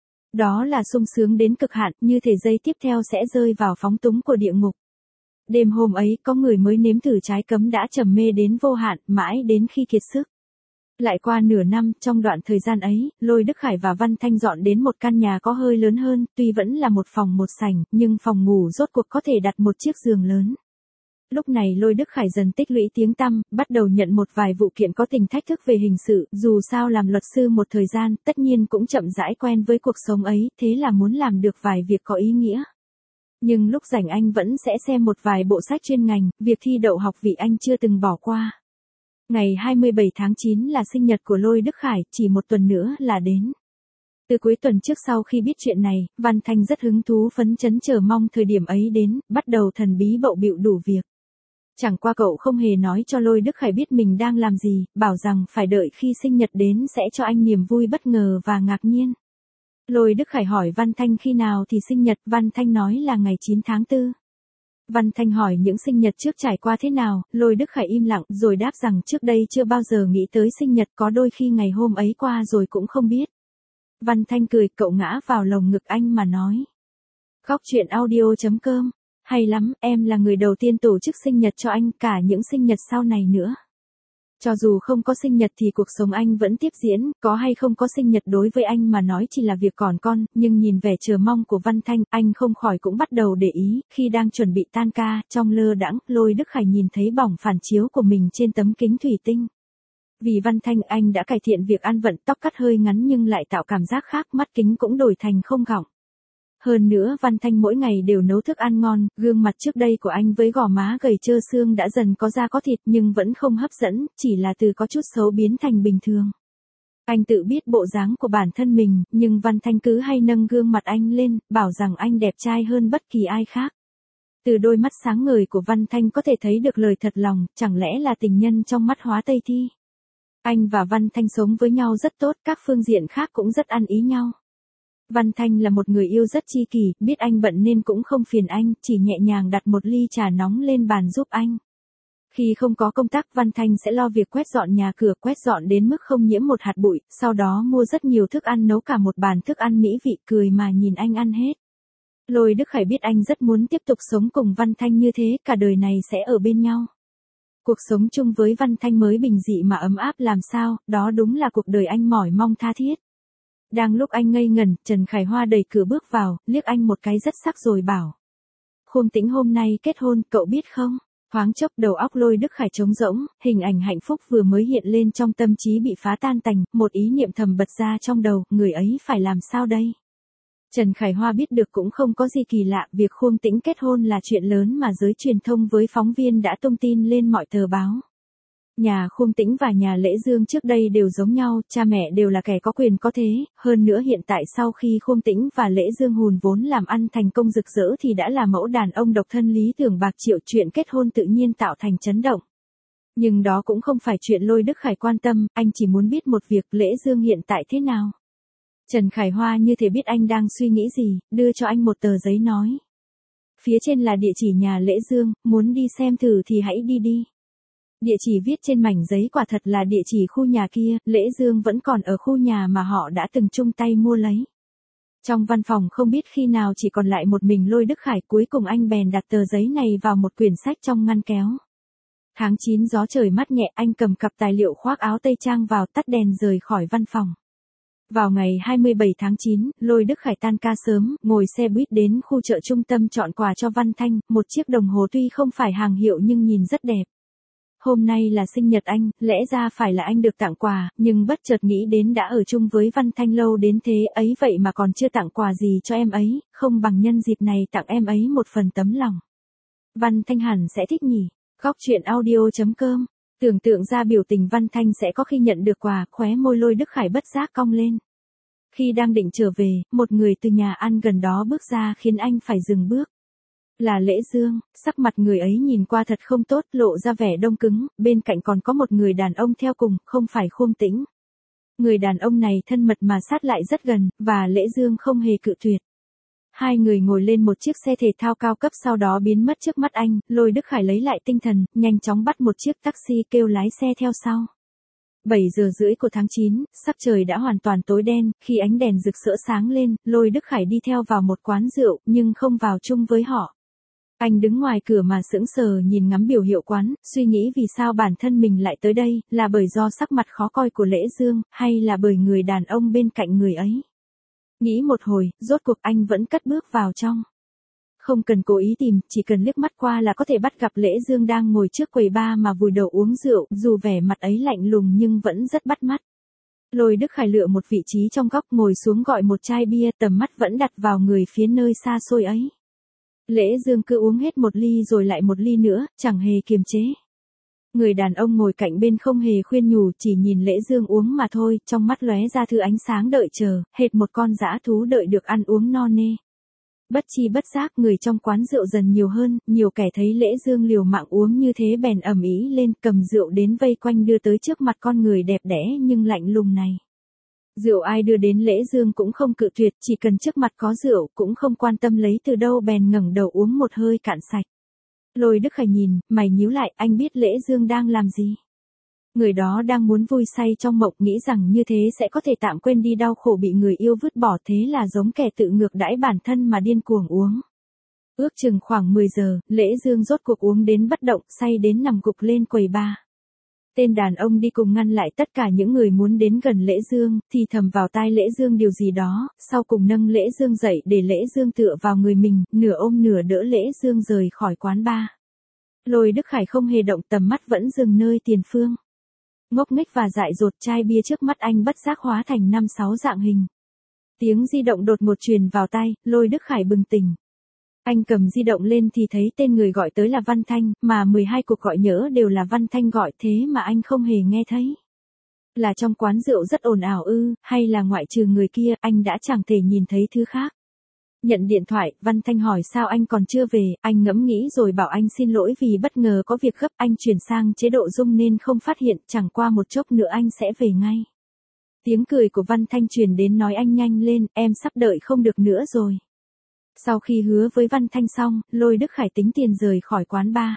Đó là sung sướng đến cực hạn, như thể giây tiếp theo sẽ rơi vào phóng túng của địa ngục. Đêm hôm ấy, có người mới nếm thử trái cấm đã trầm mê đến vô hạn, mãi đến khi kiệt sức. Lại qua nửa năm, trong đoạn thời gian ấy, Lôi Đức Khải và Văn Thanh dọn đến một căn nhà có hơi lớn hơn, tuy vẫn là một phòng một sảnh, nhưng phòng ngủ rốt cuộc có thể đặt một chiếc giường lớn. Lúc này Lôi Đức Khải dần tích lũy tiếng tăm, bắt đầu nhận một vài vụ kiện có tình thách thức về hình sự, dù sao làm luật sư một thời gian, tất nhiên cũng chậm rãi quen với cuộc sống ấy, thế là muốn làm được vài việc có ý nghĩa. Nhưng lúc rảnh anh vẫn sẽ xem một vài bộ sách chuyên ngành, việc thi đậu học vị anh chưa từng bỏ qua. Ngày hai mươi bảy tháng chín là sinh nhật của Lôi Đức Khải, chỉ một tuần nữa là đến. Từ cuối tuần trước sau khi biết chuyện này, Văn Thanh rất hứng thú phấn chấn chờ mong thời điểm ấy đến, bắt đầu thần bí bận bịu đủ việc. Chẳng qua cậu không hề nói cho Lôi Đức Khải biết mình đang làm gì, bảo rằng phải đợi khi sinh nhật đến sẽ cho anh niềm vui bất ngờ và ngạc nhiên. Lôi Đức Khải hỏi Văn Thanh khi nào thì sinh nhật, Văn Thanh nói là ngày chín tháng tư. Văn Thanh hỏi những sinh nhật trước trải qua thế nào, Lôi Đức Khải im lặng rồi đáp rằng trước đây chưa bao giờ nghĩ tới sinh nhật, có đôi khi ngày hôm ấy qua rồi cũng không biết. Văn Thanh cười, cậu ngã vào lồng ngực anh mà nói. Góc truyện audio chấm com. Hay lắm, em là người đầu tiên tổ chức sinh nhật cho anh, cả những sinh nhật sau này nữa. Cho dù không có sinh nhật thì cuộc sống anh vẫn tiếp diễn, có hay không có sinh nhật đối với anh mà nói chỉ là việc còn con, nhưng nhìn vẻ chờ mong của Văn Thanh, anh không khỏi cũng bắt đầu để ý, khi đang chuẩn bị tan ca, trong lơ đãng, Lôi Đức Khải nhìn thấy bỏng phản chiếu của mình trên tấm kính thủy tinh. Vì Văn Thanh anh đã cải thiện việc ăn vận, tóc cắt hơi ngắn nhưng lại tạo cảm giác khác, mắt kính cũng đổi thành không gọng. Hơn nữa Văn Thanh mỗi ngày đều nấu thức ăn ngon, gương mặt trước đây của anh với gò má gầy trơ xương đã dần có da có thịt nhưng vẫn không hấp dẫn, chỉ là từ có chút xấu biến thành bình thường. Anh tự biết bộ dáng của bản thân mình, nhưng Văn Thanh cứ hay nâng gương mặt anh lên, bảo rằng anh đẹp trai hơn bất kỳ ai khác. Từ đôi mắt sáng ngời của Văn Thanh có thể thấy được lời thật lòng, chẳng lẽ là tình nhân trong mắt Hóa Tây Thi. Anh và Văn Thanh sống với nhau rất tốt, các phương diện khác cũng rất ăn ý nhau. Văn Thanh là một người yêu rất chi kỷ, biết anh bận nên cũng không phiền anh, chỉ nhẹ nhàng đặt một ly trà nóng lên bàn giúp anh. Khi không có công tác, Văn Thanh sẽ lo việc quét dọn nhà cửa, quét dọn đến mức không nhiễm một hạt bụi, sau đó mua rất nhiều thức ăn nấu cả một bàn thức ăn mỹ vị, cười mà nhìn anh ăn hết. Lôi Đức Khải biết anh rất muốn tiếp tục sống cùng Văn Thanh như thế, cả đời này sẽ ở bên nhau. Cuộc sống chung với Văn Thanh mới bình dị mà ấm áp làm sao, đó đúng là cuộc đời anh mỏi mong tha thiết. Đang lúc anh ngây ngẩn, Trần Khải Hoa đẩy cửa bước vào, liếc anh một cái rất sắc rồi bảo. Khương Tĩnh hôm nay kết hôn, cậu biết không? Thoáng chốc đầu óc Lôi Đức Khải trống rỗng, hình ảnh hạnh phúc vừa mới hiện lên trong tâm trí bị phá tan tành, một ý niệm thầm bật ra trong đầu, người ấy phải làm sao đây? Trần Khải Hoa biết được cũng không có gì kỳ lạ, việc Khuông Tĩnh kết hôn là chuyện lớn mà giới truyền thông với phóng viên đã tung tin lên mọi tờ báo. Nhà Khuông Tĩnh và nhà Lễ Dương trước đây đều giống nhau, cha mẹ đều là kẻ có quyền có thế, hơn nữa hiện tại sau khi Khuông Tĩnh và Lễ Dương hùn vốn làm ăn thành công rực rỡ thì đã là mẫu đàn ông độc thân lý tưởng bạc triệu, chuyện kết hôn tự nhiên tạo thành chấn động. Nhưng đó cũng không phải chuyện Lôi Đức Khải quan tâm, anh chỉ muốn biết một việc, Lễ Dương hiện tại thế nào. Trần Khải Hoa như thể biết anh đang suy nghĩ gì, đưa cho anh một tờ giấy nói. Phía trên là địa chỉ nhà Lễ Dương, muốn đi xem thử thì hãy đi đi. Địa chỉ viết trên mảnh giấy quả thật là địa chỉ khu nhà kia, Lễ Dương vẫn còn ở khu nhà mà họ đã từng chung tay mua lấy. Trong văn phòng không biết khi nào chỉ còn lại một mình Lôi Đức Khải, cuối cùng anh bèn đặt tờ giấy này vào một quyển sách trong ngăn kéo. Tháng chín gió trời mát nhẹ, anh cầm cặp tài liệu khoác áo tây trang vào, tắt đèn rời khỏi văn phòng. Vào ngày hai mươi bảy tháng chín, Lôi Đức Khải tan ca sớm, ngồi xe buýt đến khu chợ trung tâm chọn quà cho Văn Thanh, một chiếc đồng hồ tuy không phải hàng hiệu nhưng nhìn rất đẹp. Hôm nay là sinh nhật anh, lẽ ra phải là anh được tặng quà, nhưng bất chợt nghĩ đến đã ở chung với Văn Thanh lâu đến thế ấy vậy mà còn chưa tặng quà gì cho em ấy, không bằng nhân dịp này tặng em ấy một phần tấm lòng. Văn Thanh hẳn sẽ thích nhỉ. Góc truyện audio chấm com. Tưởng tượng ra biểu tình Văn Thanh sẽ có khi nhận được quà, khóe môi Lôi Đức Khải bất giác cong lên. Khi đang định trở về, một người từ nhà ăn gần đó bước ra khiến anh phải dừng bước. Là Lễ Dương, sắc mặt người ấy nhìn qua thật không tốt, lộ ra vẻ đông cứng, bên cạnh còn có một người đàn ông theo cùng, không phải Khuông Tĩnh. Người đàn ông này thân mật mà sát lại rất gần, và Lễ Dương không hề cự tuyệt. Hai người ngồi lên một chiếc xe thể thao cao cấp sau đó biến mất trước mắt anh, Lôi Đức Khải lấy lại tinh thần, nhanh chóng bắt một chiếc taxi kêu lái xe theo sau. bảy giờ rưỡi của tháng chín, sắc trời đã hoàn toàn tối đen, khi ánh đèn rực rỡ sáng lên, Lôi Đức Khải đi theo vào một quán rượu, nhưng không vào chung với họ. Anh đứng ngoài cửa mà sững sờ nhìn ngắm biểu hiệu quán, suy nghĩ vì sao bản thân mình lại tới đây, là bởi do sắc mặt khó coi của Lễ Dương, hay là bởi người đàn ông bên cạnh người ấy. Nghĩ một hồi, rốt cuộc anh vẫn cất bước vào trong. Không cần cố ý tìm, chỉ cần liếc mắt qua là có thể bắt gặp Lễ Dương đang ngồi trước quầy bar mà vùi đầu uống rượu, dù vẻ mặt ấy lạnh lùng nhưng vẫn rất bắt mắt. Lôi Đức Khải lựa một vị trí trong góc ngồi xuống gọi một chai bia, tầm mắt vẫn đặt vào người phía nơi xa xôi ấy. Lễ Dương cứ uống hết một ly rồi lại một ly nữa, chẳng hề kiềm chế. Người đàn ông ngồi cạnh bên không hề khuyên nhủ, chỉ nhìn Lễ Dương uống mà thôi, trong mắt lóe ra thứ ánh sáng đợi chờ, hệt một con dã thú đợi được ăn uống no nê. Bất chi bất giác người trong quán rượu dần nhiều hơn, nhiều kẻ thấy Lễ Dương liều mạng uống như thế bèn ầm ĩ lên, cầm rượu đến vây quanh đưa tới trước mặt con người đẹp đẽ nhưng lạnh lùng này. Rượu ai đưa đến Lễ Dương cũng không cự tuyệt, chỉ cần trước mặt có rượu, cũng không quan tâm lấy từ đâu bèn ngẩng đầu uống một hơi cạn sạch. Lôi Đức Khải nhìn, mày nhíu lại, anh biết Lễ Dương đang làm gì. Người đó đang muốn vui say trong mộng, nghĩ rằng như thế sẽ có thể tạm quên đi đau khổ bị người yêu vứt bỏ, thế là giống kẻ tự ngược đãi bản thân mà điên cuồng uống. Ước chừng khoảng mười giờ, Lễ Dương rốt cuộc uống đến bất động, say đến nằm gục lên quầy bar. Tên đàn ông đi cùng ngăn lại tất cả những người muốn đến gần Lễ Dương, thì thầm vào tai Lễ Dương điều gì đó, sau cùng nâng Lễ Dương dậy để Lễ Dương tựa vào người mình, nửa ôm nửa đỡ Lễ Dương rời khỏi quán bar. Lôi Đức Khải không hề động, tầm mắt vẫn dừng nơi tiền phương. Ngốc nghếch và dại dột, chai bia trước mắt anh bất giác hóa thành năm sáu dạng hình. Tiếng di động đột ngột truyền vào tai, Lôi Đức Khải bừng tỉnh. Anh cầm di động lên thì thấy tên người gọi tới là Văn Thanh, mà mười hai cuộc gọi nhỡ đều là Văn Thanh gọi, thế mà anh không hề nghe thấy. Là trong quán rượu rất ồn ào ư, hay là ngoại trừ người kia, anh đã chẳng thể nhìn thấy thứ khác. Nhận điện thoại, Văn Thanh hỏi sao anh còn chưa về, anh ngẫm nghĩ rồi bảo anh xin lỗi vì bất ngờ có việc gấp, anh chuyển sang chế độ rung nên không phát hiện, chẳng qua một chốc nữa anh sẽ về ngay. Tiếng cười của Văn Thanh truyền đến nói anh nhanh lên, em sắp đợi không được nữa rồi. Sau khi hứa với Văn Thanh xong, Lôi Đức Khải tính tiền rời khỏi quán bar.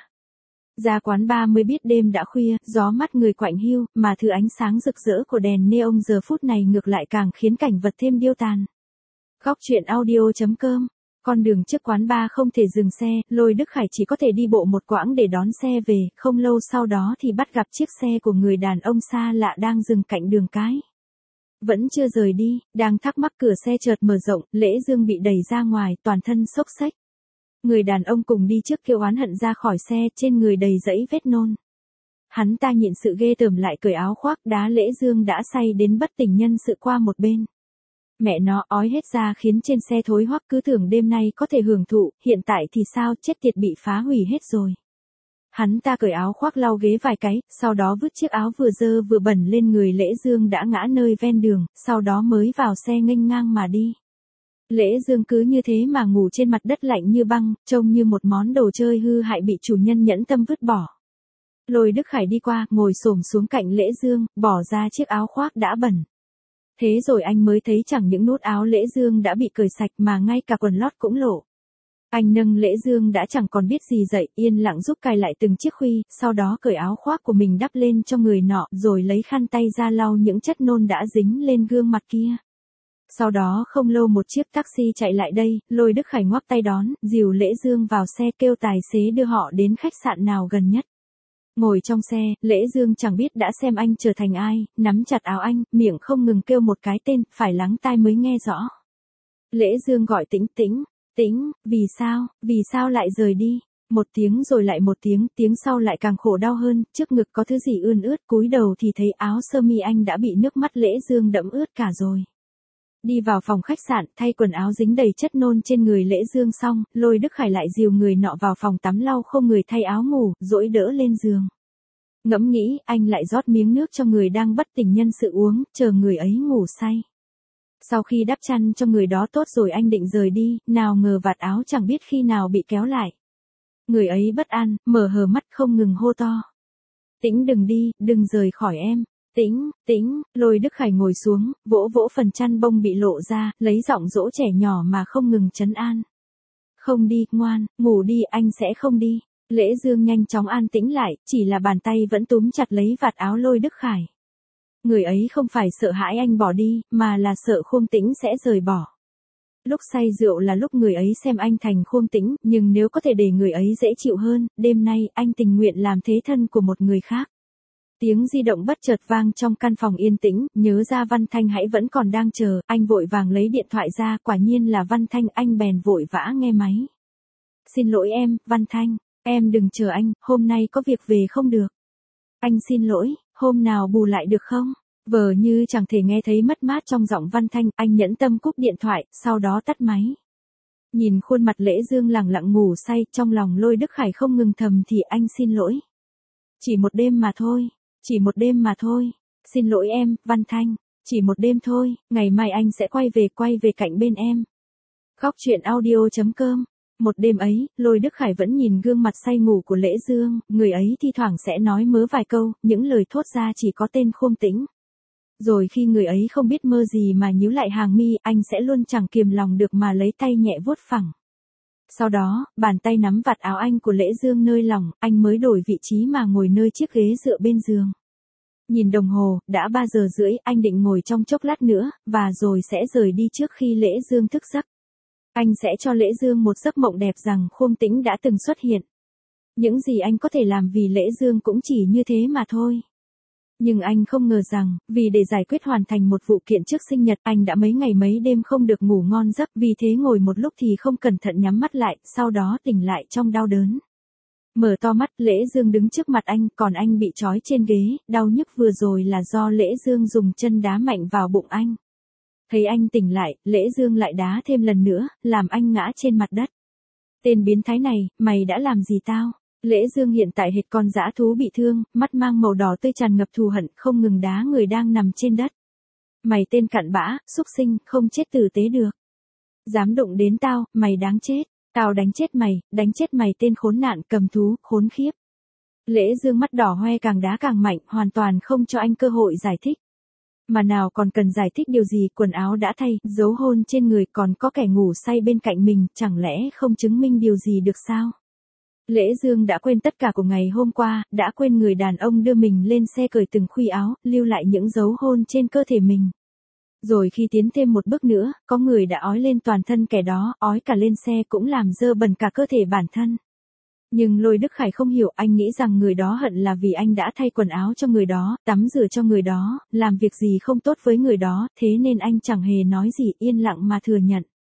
Ra quán bar mới biết đêm đã khuya, gió mắt người quạnh hiu, mà thứ ánh sáng rực rỡ của đèn neon giờ phút này ngược lại càng khiến cảnh vật thêm điêu tàn. Góc truyện audio chấm com. Con đường trước quán bar không thể dừng xe, Lôi Đức Khải chỉ có thể đi bộ một quãng để đón xe về, không lâu sau đó thì bắt gặp chiếc xe của người đàn ông xa lạ đang dừng cạnh đường cái. Vẫn chưa rời đi, đang thắc mắc cửa xe chợt mở rộng, Lễ Dương bị đẩy ra ngoài, toàn thân xốc xếch. Người đàn ông cùng đi trước kêu oán hận ra khỏi xe, trên người đầy dẫy vết nôn. Hắn ta nhịn sự ghê tởm lại cởi áo khoác, đá Lễ Dương đã say đến bất tỉnh nhân sự qua một bên. Mẹ nó ói hết ra khiến trên xe thối hoắc, cứ tưởng đêm nay có thể hưởng thụ, hiện tại thì sao, chết tiệt, bị phá hủy hết rồi. Hắn ta cởi áo khoác lau ghế vài cái, sau đó vứt chiếc áo vừa dơ vừa bẩn lên người Lễ Dương đã ngã nơi ven đường, sau đó mới vào xe nghênh ngang mà đi. Lễ Dương cứ như thế mà ngủ trên mặt đất lạnh như băng, trông như một món đồ chơi hư hại bị chủ nhân nhẫn tâm vứt bỏ. Lôi Đức Khải đi qua, ngồi xổm xuống cạnh Lễ Dương, bỏ ra chiếc áo khoác đã bẩn. Thế rồi anh mới thấy chẳng những nút áo Lễ Dương đã bị cởi sạch mà ngay cả quần lót cũng lộ. Anh nâng Lễ Dương đã chẳng còn biết gì dậy, yên lặng giúp cài lại từng chiếc khuy, sau đó cởi áo khoác của mình đắp lên cho người nọ, rồi lấy khăn tay ra lau những chất nôn đã dính lên gương mặt kia. Sau đó không lâu một chiếc taxi chạy lại đây, Lôi Đức Khải ngoắc tay đón, dìu Lễ Dương vào xe, kêu tài xế đưa họ đến khách sạn nào gần nhất. Ngồi trong xe, Lễ Dương chẳng biết đã xem anh trở thành ai, nắm chặt áo anh, miệng không ngừng kêu một cái tên, phải lắng tai mới nghe rõ. Lễ Dương gọi Tĩnh Tĩnh, Tĩnh, vì sao, vì sao lại rời đi? Một tiếng rồi lại một tiếng, tiếng sau lại càng khổ đau hơn, trước ngực có thứ gì ươn ướt, cúi đầu thì thấy áo sơ mi anh đã bị nước mắt Lễ Dương đẫm ướt cả rồi. Đi vào phòng khách sạn, thay quần áo dính đầy chất nôn trên người Lễ Dương xong, Lôi Đức Khải lại dìu người nọ vào phòng tắm lau khô người, thay áo ngủ, dỗi đỡ lên giường. Ngẫm nghĩ, anh lại rót miếng nước cho người đang bất tỉnh nhân sự uống, chờ người ấy ngủ say. Sau khi đắp chăn cho người đó tốt rồi anh định rời đi, nào ngờ vạt áo chẳng biết khi nào bị kéo lại. Người ấy bất an, mở hờ mắt không ngừng hô to. Tĩnh, đừng đi, đừng rời khỏi em. Tĩnh, Tĩnh, Lôi Đức Khải ngồi xuống, vỗ vỗ phần chăn bông bị lộ ra, lấy giọng dỗ trẻ nhỏ mà không ngừng trấn an. Không đi, ngoan, ngủ đi, anh sẽ không đi. Lễ Dương nhanh chóng an tĩnh lại, chỉ là bàn tay vẫn túm chặt lấy vạt áo Lôi Đức Khải. Người ấy không phải sợ hãi anh bỏ đi, mà là sợ Khôn Tĩnh sẽ rời bỏ. Lúc say rượu là lúc người ấy xem anh thành Khôn Tĩnh, nhưng nếu có thể để người ấy dễ chịu hơn, đêm nay anh tình nguyện làm thế thân của một người khác. Tiếng di động bất chợt vang trong căn phòng yên tĩnh, nhớ ra Văn Thanh hãy vẫn còn đang chờ, anh vội vàng lấy điện thoại ra, quả nhiên là Văn Thanh, anh bèn vội vã nghe máy. Xin lỗi em, Văn Thanh, em đừng chờ anh, hôm nay có việc về không được. Anh xin lỗi, hôm nào bù lại được không? Vờ như chẳng thể nghe thấy mất mát trong giọng Văn Thanh, anh nhẫn tâm cúp điện thoại, sau đó tắt máy. Nhìn khuôn mặt Lễ Dương lẳng lặng ngủ say, trong lòng Lôi Đức Khải không ngừng thầm thì anh xin lỗi. Chỉ một đêm mà thôi. Chỉ một đêm mà thôi, xin lỗi em, Văn Thanh, chỉ một đêm thôi, ngày mai anh sẽ quay về quay về cạnh bên em. Góc truyện audio chấm com. Một đêm ấy, Lôi Đức Khải vẫn nhìn gương mặt say ngủ của Lễ Dương, người ấy thi thoảng sẽ nói mớ vài câu, những lời thốt ra chỉ có tên Khôn Tĩnh. Rồi khi người ấy không biết mơ gì mà nhíu lại hàng mi, anh sẽ luôn chẳng kiềm lòng được mà lấy tay nhẹ vuốt phẳng. Sau đó, bàn tay nắm vạt áo anh của Lễ Dương nơi lòng, anh mới đổi vị trí mà ngồi nơi chiếc ghế dựa bên giường. Nhìn đồng hồ, đã ba giờ rưỡi, anh định ngồi trong chốc lát nữa, và rồi sẽ rời đi trước khi Lễ Dương thức giấc. Anh sẽ cho Lễ Dương một giấc mộng đẹp rằng Khôn Tĩnh đã từng xuất hiện. Những gì anh có thể làm vì Lễ Dương cũng chỉ như thế mà thôi. Nhưng anh không ngờ rằng, vì để giải quyết hoàn thành một vụ kiện trước sinh nhật, anh đã mấy ngày mấy đêm không được ngủ ngon giấc, vì thế ngồi một lúc thì không cẩn thận nhắm mắt lại, sau đó tỉnh lại trong đau đớn. Mở to mắt, Lễ Dương đứng trước mặt anh, còn anh bị trói trên ghế, đau nhức vừa rồi là do Lễ Dương dùng chân đá mạnh vào bụng anh. Thấy anh tỉnh lại, Lễ Dương lại đá thêm lần nữa, làm anh ngã trên mặt đất. Tên biến thái này, mày đã làm gì tao? Lễ Dương hiện tại hệt con dã thú bị thương, mắt mang màu đỏ tươi tràn ngập thù hận, không ngừng đá người đang nằm trên đất. Mày tên cặn bã, xúc sinh, không chết tử tế được. Dám đụng đến tao, mày đáng chết. Tao đánh chết mày, đánh chết mày tên khốn nạn, cầm thú, khốn khiếp. Lễ Dương mắt đỏ hoe càng đá càng mạnh, hoàn toàn không cho anh cơ hội giải thích. Mà nào còn cần giải thích điều gì, quần áo đã thay, dấu hôn trên người, còn có kẻ ngủ say bên cạnh mình, chẳng lẽ không chứng minh điều gì được sao? Lễ Dương đã quên tất cả của ngày hôm qua, đã quên người đàn ông đưa mình lên xe cởi từng khuy áo, lưu lại những dấu hôn trên cơ thể mình. Rồi khi tiến thêm một bước nữa, có người đã ói lên toàn thân kẻ đó, ói cả lên xe cũng làm dơ bẩn cả cơ thể bản thân. Nhưng Lôi Đức Khải không hiểu, anh nghĩ rằng người đó hận là vì anh đã thay quần áo cho người đó, tắm rửa cho người đó, làm việc gì không tốt với người đó, thế nên anh chẳng hề nói gì, yên lặng mà thừa nhận.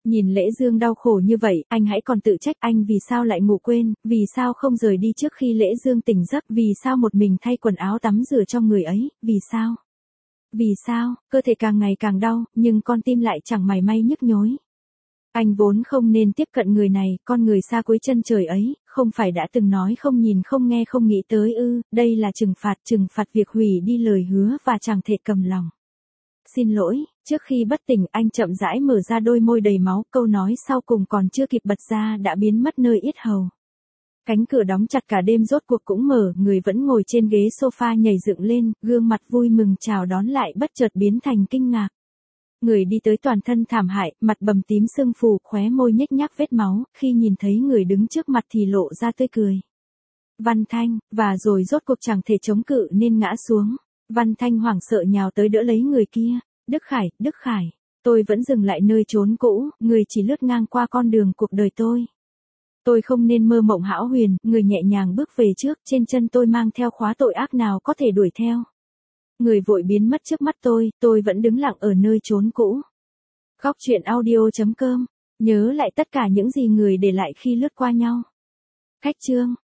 Nhìn Lễ Dương đau khổ như vậy, anh hãy còn tự trách anh vì sao lại ngủ quên, vì sao không rời đi trước khi Lễ Dương tỉnh giấc, vì sao một mình thay quần áo tắm rửa cho người ấy, vì sao? Vì sao, cơ thể càng ngày càng đau, nhưng con tim lại chẳng mảy may nhức nhối. Anh vốn không nên tiếp cận người này, con người xa cuối chân trời ấy, không phải đã từng nói không nhìn không nghe không nghĩ tới ư, đây là trừng phạt, trừng phạt việc hủy đi lời hứa và chẳng thể cầm lòng. Xin lỗi, trước khi bất tỉnh anh chậm rãi mở ra đôi môi đầy máu, câu nói sau cùng còn chưa kịp bật ra đã biến mất nơi yết hầu. Cánh cửa đóng chặt cả đêm rốt cuộc cũng mở, người vẫn ngồi trên ghế sofa nhảy dựng lên, gương mặt vui mừng chào đón lại bất chợt biến thành kinh ngạc. Người đi tới toàn thân thảm hại, mặt bầm tím sưng phù, khóe môi nhếch nhác vết máu, khi nhìn thấy người đứng trước mặt thì lộ ra tươi cười. Văn Thanh, và rồi rốt cuộc chẳng thể chống cự nên ngã xuống. Văn Thanh hoảng sợ nhào tới đỡ lấy người kia. Đức Khải, Đức Khải, tôi vẫn dừng lại nơi trốn cũ, người chỉ lướt ngang qua con đường cuộc đời tôi. Tôi không nên mơ mộng hão huyền, người nhẹ nhàng bước về trước, trên chân tôi mang theo khóa tội ác nào có thể đuổi theo. Người vội biến mất trước mắt tôi, tôi vẫn đứng lặng ở nơi trốn cũ. Góc truyện audio chấm com, nhớ lại tất cả những gì người để lại khi lướt qua nhau. Khách chương.